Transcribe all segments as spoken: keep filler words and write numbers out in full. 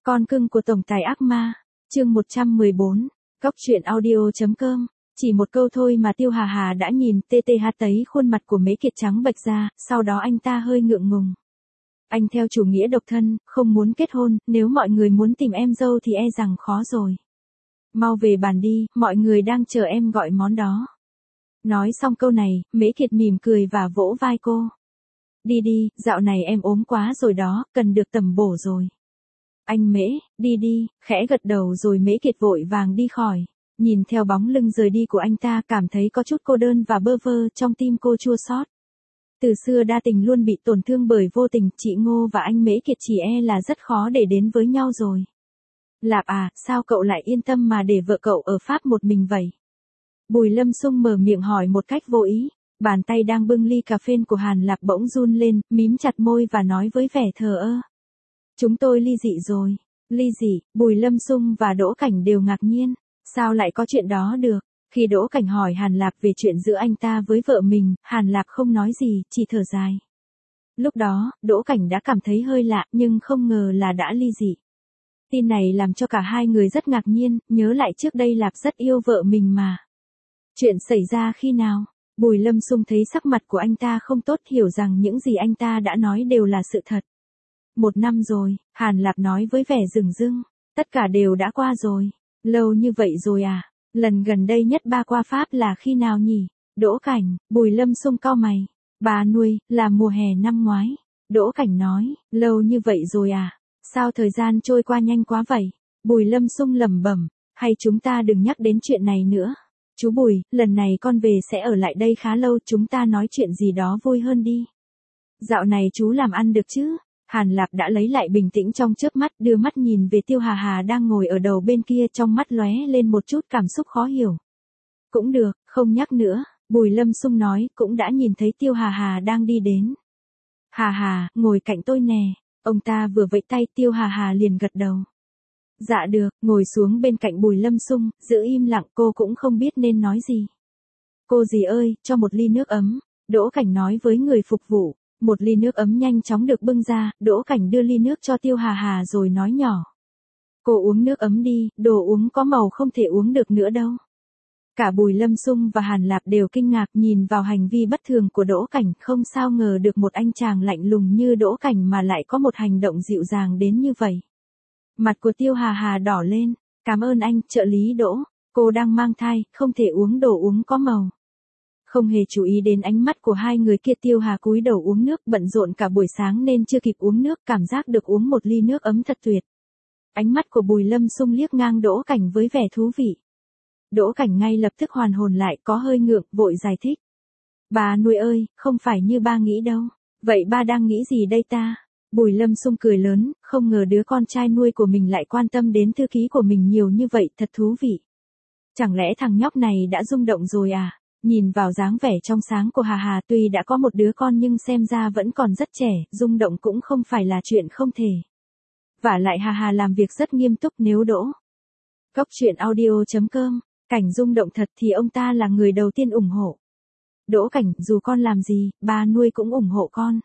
Con cưng của tổng tài ác ma, chương một trăm mười bốn, Cóc truyện audio.com. Chỉ một câu thôi mà Tiêu Hà Hà đã nhìn tê tê hát thấy khuôn mặt của Mễ Kiệt trắng bệch ra, sau đó anh ta hơi ngượng ngùng. Anh theo chủ nghĩa độc thân, không muốn kết hôn, nếu mọi người muốn tìm em dâu thì e rằng khó rồi. Mau về bàn đi, mọi người đang chờ em gọi món đó. Nói xong câu này, Mễ Kiệt mỉm cười và vỗ vai cô. Đi đi, dạo này em ốm quá rồi đó, cần được tẩm bổ rồi. Anh Mễ, đi đi, khẽ gật đầu rồi Mễ Kiệt vội vàng đi khỏi. Nhìn theo bóng lưng rời đi của anh ta cảm thấy có chút cô đơn và bơ vơ, trong tim cô chua xót. Từ xưa đa tình luôn bị tổn thương bởi vô tình, chị Ngô và anh Mễ Kiệt chỉ e là rất khó để đến với nhau rồi. Lạp à, sao cậu lại yên tâm mà để vợ cậu ở Pháp một mình vậy? Bùi Lâm Xung mở miệng hỏi một cách vô ý. Bàn tay đang bưng ly cà phê của Hàn Lạp bỗng run lên, mím chặt môi và nói với vẻ thờ ơ. Chúng tôi ly dị rồi. Ly dị, Bùi Lâm Xung và Đỗ Cảnh đều ngạc nhiên. Sao lại có chuyện đó được? Khi Đỗ Cảnh hỏi Hàn Lạp về chuyện giữa anh ta với vợ mình, Hàn Lạp không nói gì, chỉ thở dài. Lúc đó, Đỗ Cảnh đã cảm thấy hơi lạ, nhưng không ngờ là đã ly dị. Tin này làm cho cả hai người rất ngạc nhiên, nhớ lại trước đây Lạp rất yêu vợ mình mà. Chuyện xảy ra khi nào? Bùi Lâm Xung thấy sắc mặt của anh ta không tốt, hiểu rằng những gì anh ta đã nói đều là sự thật. Một năm rồi, Hàn Lạp nói với vẻ rừng rưng. Tất cả đều đã qua rồi. Lâu như vậy rồi à? Lần gần đây nhất ba qua Pháp là khi nào nhỉ? Đỗ Cảnh, Bùi Lâm Xung cau mày. Bà nuôi, là mùa hè năm ngoái. Đỗ Cảnh nói, lâu như vậy rồi à? Sao thời gian trôi qua nhanh quá vậy? Bùi Lâm Xung lẩm bẩm, hay chúng ta đừng nhắc đến chuyện này nữa. Chú Bùi, lần này con về sẽ ở lại đây khá lâu, chúng ta nói chuyện gì đó vui hơn đi. Dạo này chú làm ăn được chứ? Hàn Lạp đã lấy lại bình tĩnh trong chớp mắt, đưa mắt nhìn về Tiêu Hà Hà đang ngồi ở đầu bên kia, trong mắt lóe lên một chút cảm xúc khó hiểu. Cũng được, không nhắc nữa, Bùi Lâm Xung nói, cũng đã nhìn thấy Tiêu Hà Hà đang đi đến. Hà Hà, ngồi cạnh tôi nè. Ông ta vừa vẫy tay, Tiêu Hà Hà liền gật đầu. Dạ được, ngồi xuống bên cạnh Bùi Lâm Xung, giữ im lặng, cô cũng không biết nên nói gì. Cô dì ơi, cho một ly nước ấm, Đỗ Cảnh nói với người phục vụ. Một ly nước ấm nhanh chóng được bưng ra, Đỗ Cảnh đưa ly nước cho Tiêu Hà Hà rồi nói nhỏ. Cô uống nước ấm đi, đồ uống có màu không thể uống được nữa đâu. Cả Bùi Lâm Xung và Hàn Lạp đều kinh ngạc nhìn vào hành vi bất thường của Đỗ Cảnh, không sao ngờ được một anh chàng lạnh lùng như Đỗ Cảnh mà lại có một hành động dịu dàng đến như vậy. Mặt của Tiêu Hà Hà đỏ lên, cảm ơn anh, trợ lý Đỗ, cô đang mang thai, không thể uống đồ uống có màu. Không hề chú ý đến ánh mắt của hai người kia, Tiêu Hà cúi đầu uống nước, bận rộn cả buổi sáng nên chưa kịp uống nước, cảm giác được uống một ly nước ấm thật tuyệt. Ánh mắt của Bùi Lâm Xung liếc ngang Đỗ Cảnh với vẻ thú vị. Đỗ Cảnh ngay lập tức hoàn hồn lại, có hơi ngượng, vội giải thích. Bà nuôi ơi, không phải như ba nghĩ đâu. Vậy ba đang nghĩ gì đây ta? Bùi Lâm Xung cười lớn, không ngờ đứa con trai nuôi của mình lại quan tâm đến thư ký của mình nhiều như vậy, thật thú vị. Chẳng lẽ thằng nhóc này đã rung động rồi à? Nhìn vào dáng vẻ trong sáng của Hà Hà, tuy đã có một đứa con nhưng xem ra vẫn còn rất trẻ, rung động cũng không phải là chuyện không thể. Vả lại Hà Hà làm việc rất nghiêm túc, nếu Đỗ Cóc truyện audio.com, Cảnh rung động thật thì ông ta là người đầu tiên ủng hộ. Đỗ Cảnh, dù con làm gì, ba nuôi cũng ủng hộ con.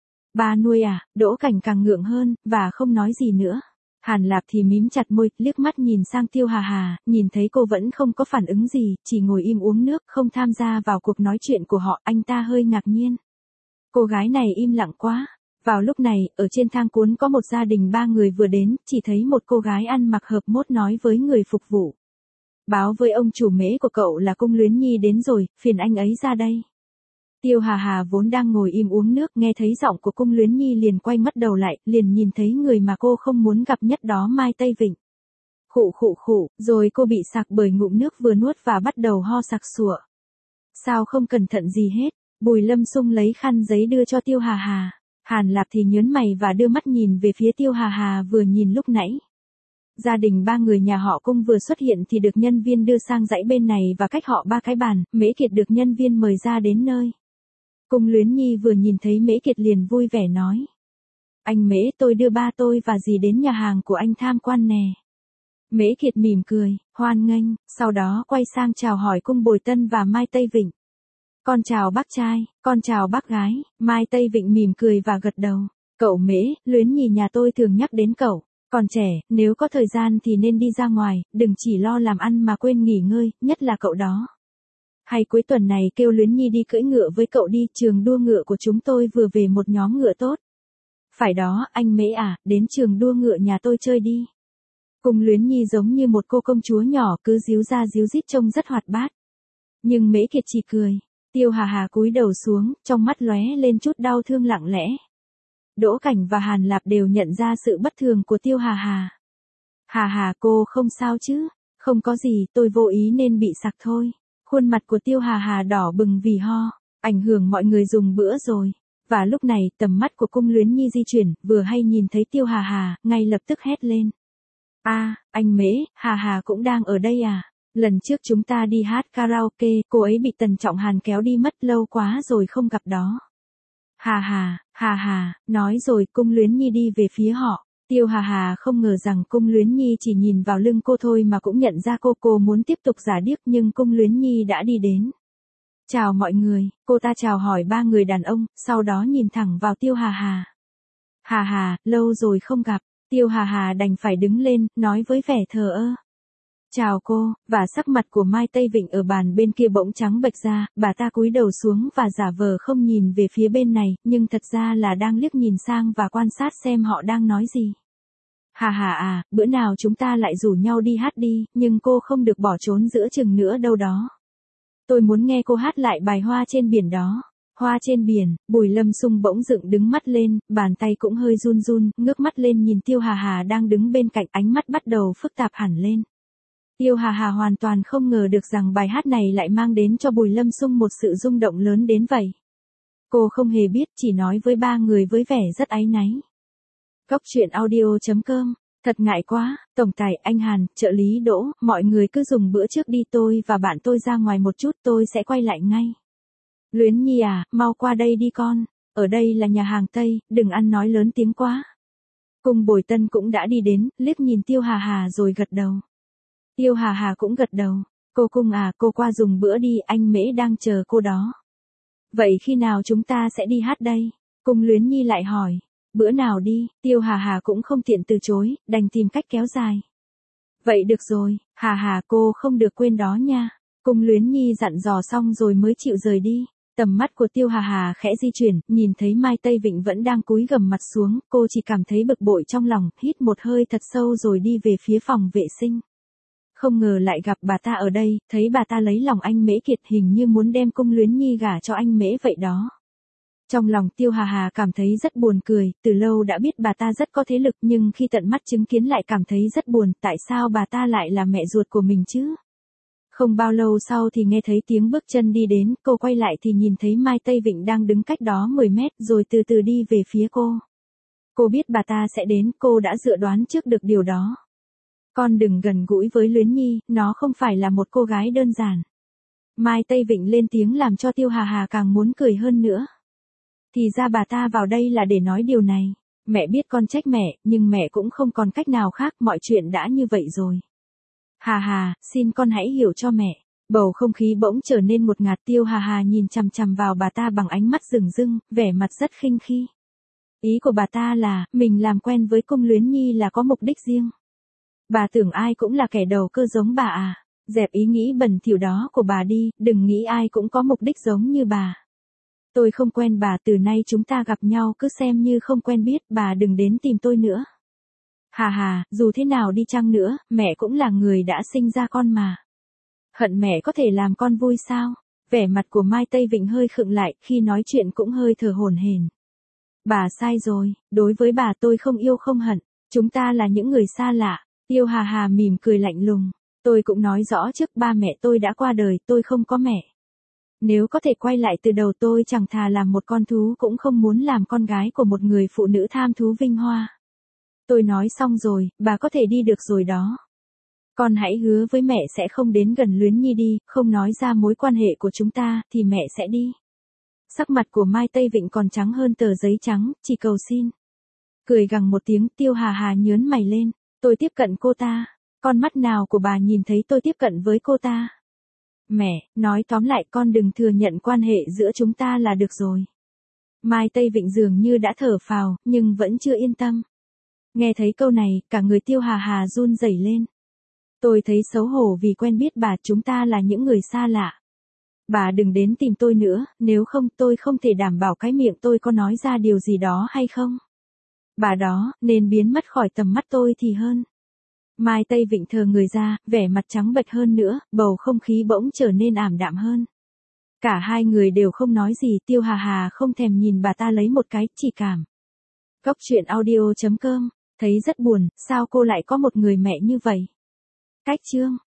Ba nuôi à? Đỗ Cảnh càng ngượng hơn, và không nói gì nữa. Hàn Lạp thì mím chặt môi, liếc mắt nhìn sang Tiêu Hà Hà, nhìn thấy cô vẫn không có phản ứng gì, chỉ ngồi im uống nước, không tham gia vào cuộc nói chuyện của họ, anh ta hơi ngạc nhiên. Cô gái này im lặng quá. Vào lúc này, ở trên thang cuốn có một gia đình ba người vừa đến, chỉ thấy một cô gái ăn mặc hợp mốt nói với người phục vụ. Báo với ông chủ Mễ của cậu là Cung Luyến Nhi đến rồi, phiền anh ấy ra đây. Tiêu Hà Hà vốn đang ngồi im uống nước, nghe thấy giọng của Cung Luyến Nhi liền quay mắt đầu lại, liền nhìn thấy người mà cô không muốn gặp nhất đó, Mai Tây Vịnh. Khụ khụ khụ, rồi cô bị sặc bởi ngụm nước vừa nuốt và bắt đầu ho sặc sụa. Sao không cẩn thận gì hết? Bùi Lâm Xung lấy khăn giấy đưa cho Tiêu Hà Hà. Hàn Lạp thì nhớn mày và đưa mắt nhìn về phía Tiêu Hà Hà vừa nhìn lúc nãy. Gia đình ba người nhà họ Cung vừa xuất hiện thì được nhân viên đưa sang dãy bên này và cách họ ba cái bàn, Mễ Kiệt được nhân viên mời ra đến nơi. Cung Luyến Nhi vừa nhìn thấy Mễ Kiệt liền vui vẻ nói. Anh Mễ, tôi đưa ba tôi và dì đến nhà hàng của anh tham quan nè. Mễ Kiệt mỉm cười, hoan nghênh, sau đó quay sang chào hỏi Cung Bồi Tân và Mai Tây Vịnh. Con chào bác trai, con chào bác gái, Mai Tây Vịnh mỉm cười và gật đầu. Cậu Mễ, Luyến Nhi nhà tôi thường nhắc đến cậu. Còn trẻ, nếu có thời gian thì nên đi ra ngoài, đừng chỉ lo làm ăn mà quên nghỉ ngơi, nhất là cậu đó. Hay cuối tuần này kêu Luyến Nhi đi cưỡi ngựa với cậu đi, trường đua ngựa của chúng tôi vừa về một nhóm ngựa tốt. Phải đó, anh Mễ à, đến trường đua ngựa nhà tôi chơi đi. Cung Luyến Nhi giống như một cô công chúa nhỏ cứ díu ra díu dít trông rất hoạt bát. Nhưng Mễ Kiệt chỉ cười. Tiêu Hà Hà cúi đầu xuống, trong mắt lóe lên chút đau thương lặng lẽ. Đỗ Cảnh và Hàn Lạp đều nhận ra sự bất thường của Tiêu Hà Hà. Hà Hà cô không sao chứ? Không có gì, tôi vô ý nên bị sặc thôi. Khuôn mặt của Tiêu Hà Hà đỏ bừng vì ho, ảnh hưởng mọi người dùng bữa rồi. Và lúc này tầm mắt của Cung Luyến Nhi di chuyển, vừa hay nhìn thấy Tiêu Hà Hà, ngay lập tức hét lên. A, à, anh Mễ, Hà Hà cũng đang ở đây à? Lần trước chúng ta đi hát karaoke, cô ấy bị Tần Trọng Hàn kéo đi mất lâu quá rồi không gặp đó. Hà Hà, Hà Hà, nói rồi Cung Luyến Nhi đi về phía họ. Tiêu Hà Hà không ngờ rằng Cung Luyến Nhi chỉ nhìn vào lưng cô thôi mà cũng nhận ra cô cô muốn tiếp tục giả điếc nhưng Cung Luyến Nhi đã đi đến. Chào mọi người, cô ta chào hỏi ba người đàn ông, sau đó nhìn thẳng vào Tiêu Hà Hà. Hà Hà, lâu rồi không gặp, Tiêu Hà Hà đành phải đứng lên, nói với vẻ thờ ơ. Chào cô, và sắc mặt của Mai Tây Vịnh ở bàn bên kia bỗng trắng bệch ra, bà ta cúi đầu xuống và giả vờ không nhìn về phía bên này, nhưng thật ra là đang liếc nhìn sang và quan sát xem họ đang nói gì. Hà Hà à, bữa nào chúng ta lại rủ nhau đi hát đi, nhưng cô không được bỏ trốn giữa chừng nữa đâu đó. Tôi muốn nghe cô hát lại bài Hoa trên biển đó. Hoa trên biển, Bùi Lâm Xung bỗng dựng đứng mắt lên, bàn tay cũng hơi run run, ngước mắt lên nhìn Tiêu Hà Hà đang đứng bên cạnh, ánh mắt bắt đầu phức tạp hẳn lên. Tiêu Hà Hà hoàn toàn không ngờ được rằng bài hát này lại mang đến cho Bùi Lâm Xung một sự rung động lớn đến vậy. Cô không hề biết, chỉ nói với ba người với vẻ rất áy náy. Cóc truyện audio chấm com. Thật ngại quá, tổng tài, anh Hàn, trợ lý Đỗ, mọi người cứ dùng bữa trước đi, tôi và bạn tôi ra ngoài một chút, tôi sẽ quay lại ngay. Luyến Nhi à, mau qua đây đi con, ở đây là nhà hàng Tây, đừng ăn nói lớn tiếng quá. Cung Bồi Tân cũng đã đi đến, liếc nhìn Tiêu Hà Hà rồi gật đầu. Tiêu Hà Hà cũng gật đầu. Cô Cung à, cô qua dùng bữa đi, anh Mễ đang chờ cô đó. Vậy khi nào chúng ta sẽ đi hát đây? Cung Luyến Nhi lại hỏi. Bữa nào đi, Tiêu Hà Hà cũng không tiện từ chối, đành tìm cách kéo dài. Vậy được rồi, Hà Hà cô không được quên đó nha. Cung Luyến Nhi dặn dò xong rồi mới chịu rời đi. Tầm mắt của Tiêu Hà Hà khẽ di chuyển, nhìn thấy Mai Tây Vịnh vẫn đang cúi gằm mặt xuống, cô chỉ cảm thấy bực bội trong lòng, hít một hơi thật sâu rồi đi về phía phòng vệ sinh. Không ngờ lại gặp bà ta ở đây, thấy bà ta lấy lòng anh Mễ Kiệt, hình như muốn đem Cung Luyến Nhi gả cho anh Mễ vậy đó. Trong lòng Tiêu Hà Hà cảm thấy rất buồn cười, từ lâu đã biết bà ta rất có thế lực nhưng khi tận mắt chứng kiến lại cảm thấy rất buồn, tại sao bà ta lại là mẹ ruột của mình chứ? Không bao lâu sau thì nghe thấy tiếng bước chân đi đến, cô quay lại thì nhìn thấy Mai Tây Vịnh đang đứng cách đó mười mét rồi từ từ đi về phía cô. Cô biết bà ta sẽ đến, cô đã dự đoán trước được điều đó. Con đừng gần gũi với Luyến Nhi, nó không phải là một cô gái đơn giản. Mai Tây Vịnh lên tiếng làm cho Tiêu Hà Hà càng muốn cười hơn nữa. Thì ra bà ta vào đây là để nói điều này. Mẹ biết con trách mẹ, nhưng mẹ cũng không còn cách nào khác, mọi chuyện đã như vậy rồi. Hà Hà, xin con hãy hiểu cho mẹ. Bầu không khí bỗng trở nên ngột ngạt. Tiêu Hà Hà nhìn chằm chằm vào bà ta bằng ánh mắt rừng rưng, vẻ mặt rất khinh khi. Ý của bà ta là, mình làm quen với Cung Luyến Nhi là có mục đích riêng. Bà tưởng ai cũng là kẻ đầu cơ giống bà à? Dẹp ý nghĩ bẩn thỉu đó của bà đi, đừng nghĩ ai cũng có mục đích giống như bà. Tôi không quen bà, từ nay chúng ta gặp nhau cứ xem như không quen biết, bà đừng đến tìm tôi nữa. Hà Hà, dù thế nào đi chăng nữa, mẹ cũng là người đã sinh ra con mà. Hận mẹ có thể làm con vui sao? Vẻ mặt của Mai Tây Vịnh hơi khựng lại, khi nói chuyện cũng hơi thở hổn hển. Bà sai rồi, đối với bà tôi không yêu không hận, chúng ta là những người xa lạ. Tiêu Hà Hà mỉm cười lạnh lùng. Tôi cũng nói rõ trước, ba mẹ tôi đã qua đời, tôi không có mẹ. Nếu có thể quay lại từ đầu tôi chẳng thà làm một con thú cũng không muốn làm con gái của một người phụ nữ tham thú vinh hoa. Tôi nói xong rồi, bà có thể đi được rồi đó. Con hãy hứa với mẹ sẽ không đến gần Luyến Nhi đi, không nói ra mối quan hệ của chúng ta, thì mẹ sẽ đi. Sắc mặt của Mai Tây Vịnh còn trắng hơn tờ giấy trắng, chỉ cầu xin. Cười gằn một tiếng, Tiêu Hà Hà nhớn mày lên. Tôi tiếp cận cô ta. Con mắt nào của bà nhìn thấy tôi tiếp cận với cô ta? Mẹ, nói tóm lại con đừng thừa nhận quan hệ giữa chúng ta là được rồi. Mai Tây Vịnh dường như đã thở phào, nhưng vẫn chưa yên tâm. Nghe thấy câu này, cả người Tiêu Hà Hà run rẩy lên. Tôi thấy xấu hổ vì quen biết bà, chúng ta là những người xa lạ. Bà đừng đến tìm tôi nữa, nếu không tôi không thể đảm bảo cái miệng tôi có nói ra điều gì đó hay không. Bà đó, nên biến mất khỏi tầm mắt tôi thì hơn. Mai Tây Vịnh thờ người ra, vẻ mặt trắng bệch hơn nữa, bầu không khí bỗng trở nên ảm đạm hơn. Cả hai người đều không nói gì, Tiêu Hà Hà không thèm nhìn bà ta lấy một cái, chỉ cảm. Cốc truyện audio chấm com, thấy rất buồn, sao cô lại có một người mẹ như vậy? Cách chương